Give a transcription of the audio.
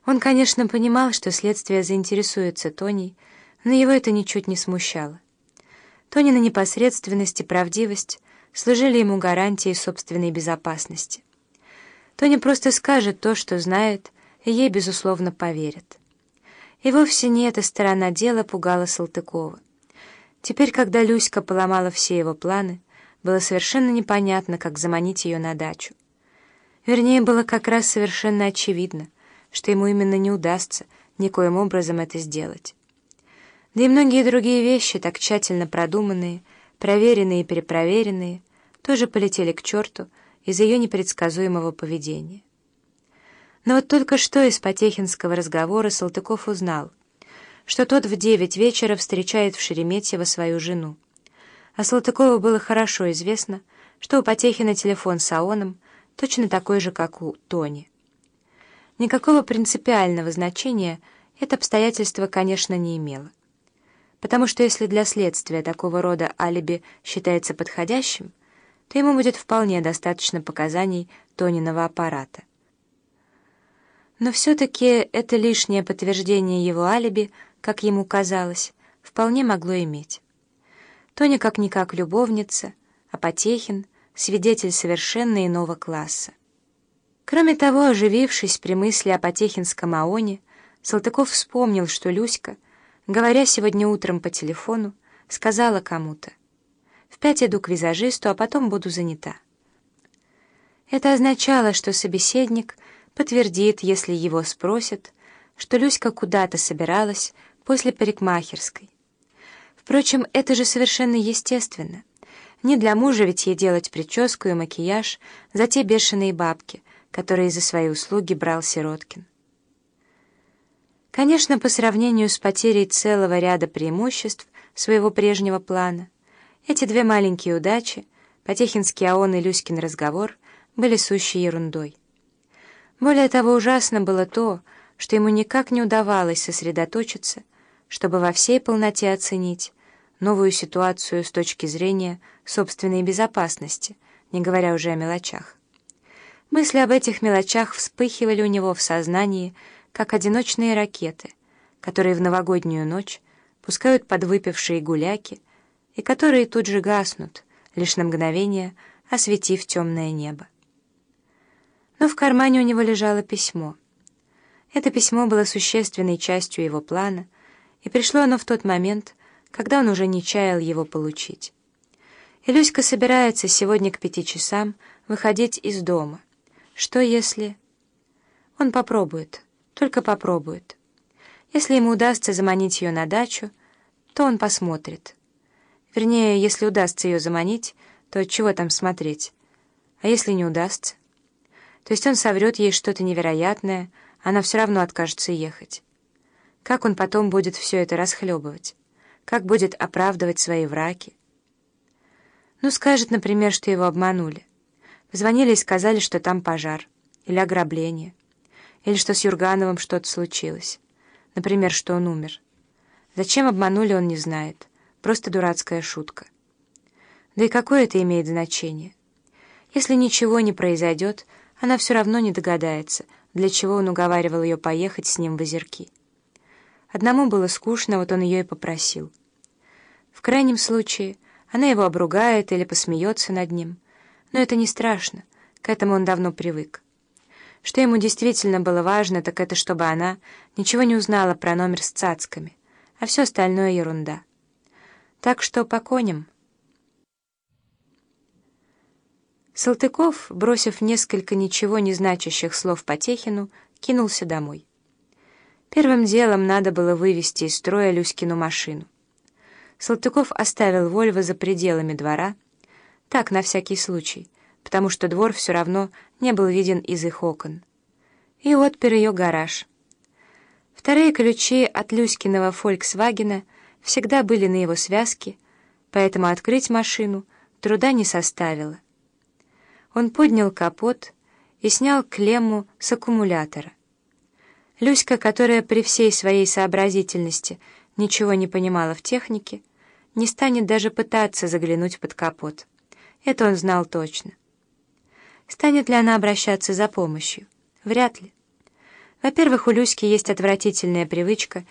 Он, конечно, понимал, что следствие заинтересуется Тоней, но его это ничуть не смущало. Тонина непосредственность и правдивость служили ему гарантией собственной безопасности. Тоня просто скажет то, что знает, и ей, безусловно, поверят. И вовсе не эта сторона дела пугала Салтыкова. Теперь, когда Люська поломала все его планы, было совершенно непонятно, как заманить ее на дачу. Вернее, было как раз совершенно очевидно, что ему именно не удастся никоим образом это сделать. Да и многие другие вещи, так тщательно продуманные, проверенные и перепроверенные, тоже полетели к черту из-за ее непредсказуемого поведения. Но вот только что из потехинского разговора Салтыков узнал, что тот в 9 вечера встречает в Шереметьево свою жену. А Салтыкову было хорошо известно, что у Потехина телефон с АОНом точно такой же, как у Тони. Никакого принципиального значения это обстоятельство, конечно, не имело. Потому что если для следствия такого рода алиби считается подходящим, то ему будет вполне достаточно показаний Тониного аппарата. Но все-таки это лишнее подтверждение его алиби, как ему казалось, вполне могло иметь. Тоня как-никак любовница, а Потехин — свидетель совершенно иного класса. Кроме того, оживившись при мысли о потехинском АОНе, Салтыков вспомнил, что Люська, говоря сегодня утром по телефону, сказала кому-то: «В 5 иду к визажисту, а потом буду занята». Это означало, что собеседник подтвердит, если его спросят, что Люська куда-то собиралась после парикмахерской. Впрочем, это же совершенно естественно. Не для мужа ведь ей делать прическу и макияж за те бешеные бабки, которые за свои услуги брал Сироткин. Конечно, по сравнению с потерей целого ряда преимуществ своего прежнего плана, эти две маленькие удачи, Потехинский АОН и Люськин разговор, были сущей ерундой. Более того, ужасно было то, что ему никак не удавалось сосредоточиться, чтобы во всей полноте оценить новую ситуацию с точки зрения собственной безопасности, не говоря уже о мелочах. Мысли об этих мелочах вспыхивали у него в сознании, как одиночные ракеты, которые в новогоднюю ночь пускают подвыпившие гуляки и которые тут же гаснут, лишь на мгновение осветив темное небо. Но в кармане у него лежало письмо. Это письмо было существенной частью его плана, и пришло оно в тот момент, когда он уже не чаял его получить. И Люська собирается сегодня к 5 часам выходить из дома. Что если... Он попробует, только попробует. Если ему удастся заманить ее на дачу, то он посмотрит. Вернее, если удастся ее заманить, то чего там смотреть? А если не удастся? То есть он соврет ей что-то невероятное, она все равно откажется ехать. Как он потом будет все это расхлебывать? Как будет оправдывать свои враки? Ну, скажет, например, что его обманули. Позвонили и сказали, что там пожар, или ограбление, или что с Юргановым что-то случилось. Например, что он умер. Зачем обманули, он не знает. Просто дурацкая шутка. Да и какое это имеет значение? Если ничего не произойдет, она все равно не догадается, для чего он уговаривал ее поехать с ним в Озерки. Одному было скучно, вот он ее и попросил. В крайнем случае, она его обругает или посмеется над ним. Но это не страшно, к этому он давно привык. Что ему действительно было важно, так это чтобы она ничего не узнала про номер с цацками, а все остальное ерунда. Так что по коням. Салтыков, бросив несколько ничего не значащих слов Потехину, кинулся домой. Первым делом надо было вывести из строя Люськину машину. Салтыков оставил Вольво за пределами двора, так, на всякий случай, потому что двор все равно не был виден из их окон, и отпер ее гараж. Вторые ключи от Люськиного «Фольксвагена» всегда были на его связке, поэтому открыть машину труда не составило. Он поднял капот и снял клемму с аккумулятора. Люська, которая при всей своей сообразительности ничего не понимала в технике, не станет даже пытаться заглянуть под капот. Это он знал точно. Станет ли она обращаться за помощью? Вряд ли. Во-первых, у Люськи есть отвратительная привычка